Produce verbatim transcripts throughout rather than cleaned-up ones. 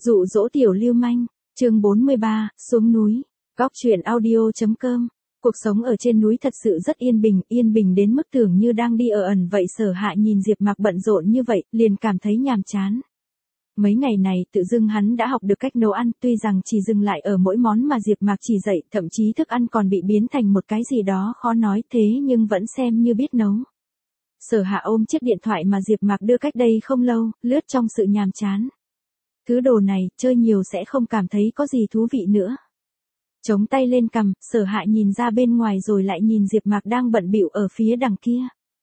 Dụ dỗ tiểu lưu manh, chương bốn mươi ba, xuống núi. Góc truyện audio.com. Cuộc sống ở trên núi thật sự rất yên bình, yên bình đến mức tưởng như đang đi ở ẩn vậy. Sở Hạ nhìn Diệp Mạc bận rộn như vậy, liền cảm thấy nhàm chán. Mấy ngày này tự dưng hắn đã học được cách nấu ăn, tuy rằng chỉ dừng lại ở mỗi món mà Diệp Mạc chỉ dạy, thậm chí thức ăn còn bị biến thành một cái gì đó khó nói, thế nhưng vẫn xem như biết nấu. Sở Hạ ôm chiếc điện thoại mà Diệp Mạc đưa cách đây không lâu, lướt trong sự nhàm chán. Thứ đồ này, chơi nhiều sẽ không cảm thấy có gì thú vị nữa. Chống tay lên cằm, Sở Hạ nhìn ra bên ngoài rồi lại nhìn Diệp Mạc đang bận bịu ở phía đằng kia.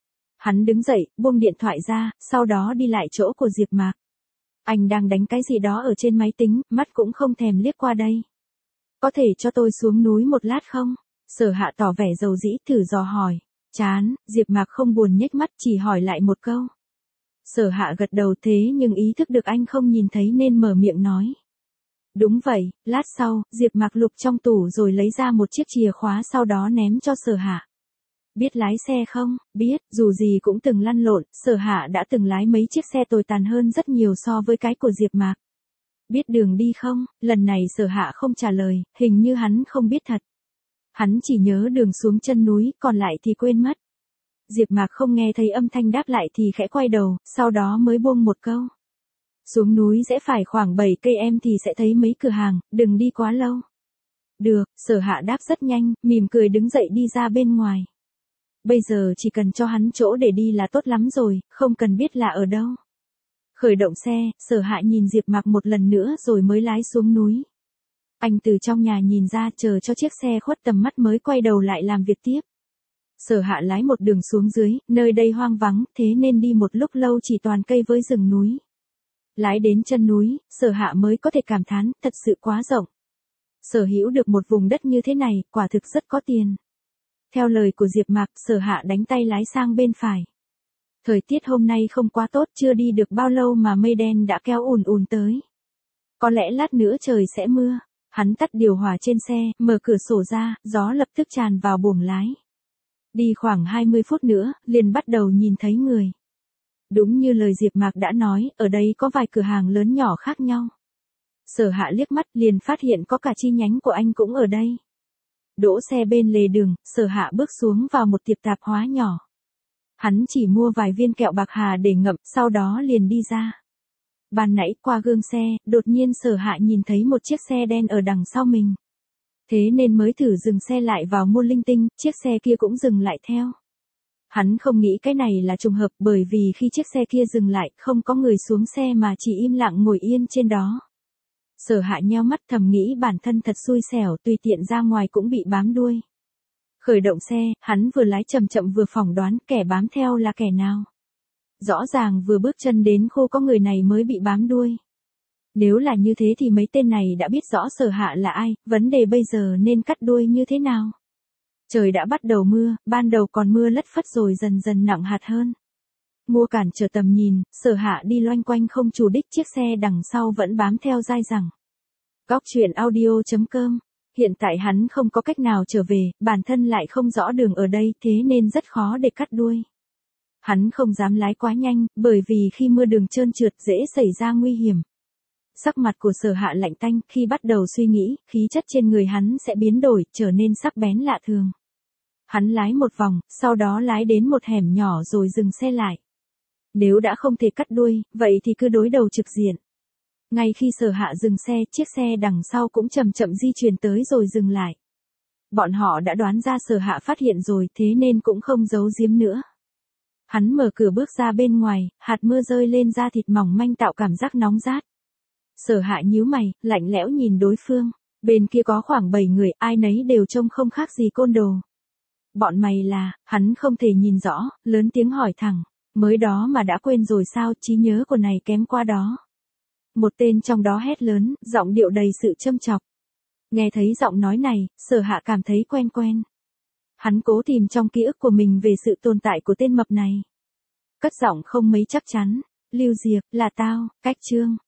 Hắn đứng dậy, buông điện thoại ra, sau đó đi lại chỗ của Diệp Mạc. Anh đang đánh cái gì đó ở trên máy tính, mắt cũng không thèm liếc qua đây. Có thể cho tôi xuống núi một lát không? Sở Hạ tỏ vẻ dầu dĩ, thử dò hỏi. Chán, Diệp Mạc không buồn nhếch mắt, chỉ hỏi lại một câu. Sở Hạ gật đầu, thế nhưng ý thức được anh không nhìn thấy nên mở miệng nói. Đúng vậy. Lát sau, Diệp Mạc lục trong tủ rồi lấy ra một chiếc chìa khóa, sau đó ném cho Sở Hạ. Biết lái xe không? Biết, dù gì cũng từng lăn lộn, Sở Hạ đã từng lái mấy chiếc xe tồi tàn hơn rất nhiều so với cái của Diệp Mạc. Biết đường đi không? Lần này Sở Hạ không trả lời, hình như hắn không biết thật. Hắn chỉ nhớ đường xuống chân núi, còn lại thì quên mất. Diệp Mạc không nghe thấy âm thanh đáp lại thì khẽ quay đầu, sau đó mới buông một câu. Xuống núi rẽ phải khoảng bảy cây em thì sẽ thấy mấy cửa hàng, đừng đi quá lâu. Được, Sở Hạ đáp rất nhanh, mỉm cười đứng dậy đi ra bên ngoài. Bây giờ chỉ cần cho hắn chỗ để đi là tốt lắm rồi, không cần biết là ở đâu. Khởi động xe, Sở Hạ nhìn Diệp Mạc một lần nữa rồi mới lái xuống núi. Anh từ trong nhà nhìn ra, chờ cho chiếc xe khuất tầm mắt mới quay đầu lại làm việc tiếp. Sở Hạ lái một đường xuống dưới, nơi đây hoang vắng, thế nên đi một lúc lâu chỉ toàn cây với rừng núi. Lái đến chân núi, Sở Hạ mới có thể cảm thán, thật sự quá rộng. Sở hữu được một vùng đất như thế này, quả thực rất có tiền. Theo lời của Diệp Mạc, Sở Hạ đánh tay lái sang bên phải. Thời tiết hôm nay không quá tốt, chưa đi được bao lâu mà mây đen đã kéo ùn ùn tới. Có lẽ lát nữa trời sẽ mưa. Hắn tắt điều hòa trên xe, mở cửa sổ ra, gió lập tức tràn vào buồng lái. Đi khoảng hai mươi phút nữa, liền bắt đầu nhìn thấy người. Đúng như lời Diệp Mạc đã nói, ở đây có vài cửa hàng lớn nhỏ khác nhau. Sở Hạ liếc mắt liền phát hiện có cả chi nhánh của anh cũng ở đây. Đỗ xe bên lề đường, Sở Hạ bước xuống vào một tiệm tạp hóa nhỏ. Hắn chỉ mua vài viên kẹo bạc hà để ngậm, sau đó liền đi ra. Ban nãy qua gương xe, đột nhiên Sở Hạ nhìn thấy một chiếc xe đen ở đằng sau mình. Thế nên mới thử dừng xe lại vào mua linh tinh, chiếc xe kia cũng dừng lại theo. Hắn không nghĩ cái này là trùng hợp, bởi vì khi chiếc xe kia dừng lại, không có người xuống xe mà chỉ im lặng ngồi yên trên đó. Sở Hạ nheo mắt thầm nghĩ bản thân thật xui xẻo, tùy tiện ra ngoài cũng bị bám đuôi. Khởi động xe, hắn vừa lái chậm chậm vừa phỏng đoán kẻ bám theo là kẻ nào. Rõ ràng vừa bước chân đến khu có người này mới bị bám đuôi. Nếu là như thế thì mấy tên này đã biết rõ Sở Hạ là ai, vấn đề bây giờ nên cắt đuôi như thế nào. Trời đã bắt đầu mưa, ban đầu còn mưa lất phất rồi dần dần nặng hạt hơn. Mua cản trở tầm nhìn, Sở Hạ đi loanh quanh không chủ đích, chiếc xe đằng sau vẫn bám theo dai dẳng. Góc truyện audio.com. Hiện tại hắn không có cách nào trở về, bản thân lại không rõ đường ở đây, thế nên rất khó để cắt đuôi. Hắn không dám lái quá nhanh, bởi vì khi mưa đường trơn trượt dễ xảy ra nguy hiểm. Sắc mặt của Sở Hạ lạnh tanh, khi bắt đầu suy nghĩ, khí chất trên người hắn sẽ biến đổi, trở nên sắc bén lạ thường. Hắn lái một vòng, sau đó lái đến một hẻm nhỏ rồi dừng xe lại. Nếu đã không thể cắt đuôi, vậy thì cứ đối đầu trực diện. Ngay khi Sở Hạ dừng xe, chiếc xe đằng sau cũng chậm chậm di chuyển tới rồi dừng lại. Bọn họ đã đoán ra Sở Hạ phát hiện rồi, thế nên cũng không giấu giếm nữa. Hắn mở cửa bước ra bên ngoài, hạt mưa rơi lên da thịt mỏng manh tạo cảm giác nóng rát. Sở Hạ nhíu mày, lạnh lẽo nhìn đối phương. Bên kia có khoảng bảy người, ai nấy đều trông không khác gì côn đồ. Bọn mày là, hắn không thể nhìn rõ, lớn tiếng hỏi thẳng. Mới đó mà đã quên rồi sao, trí nhớ của này kém qua đó. Một tên trong đó hét lớn, giọng điệu đầy sự châm chọc. Nghe thấy giọng nói này, Sở Hạ cảm thấy quen quen. Hắn cố tìm trong ký ức của mình về sự tồn tại của tên mập này. Cất giọng không mấy chắc chắn. Lưu Diệp, là tao, Cách Trương.